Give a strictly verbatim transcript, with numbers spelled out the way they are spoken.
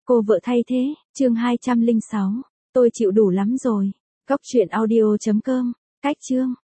Cô vợ thay thế, chương hai trăm lẻ sáu. Tôi chịu đủ lắm rồi. Góc truyện audio chấm com. Cách chương.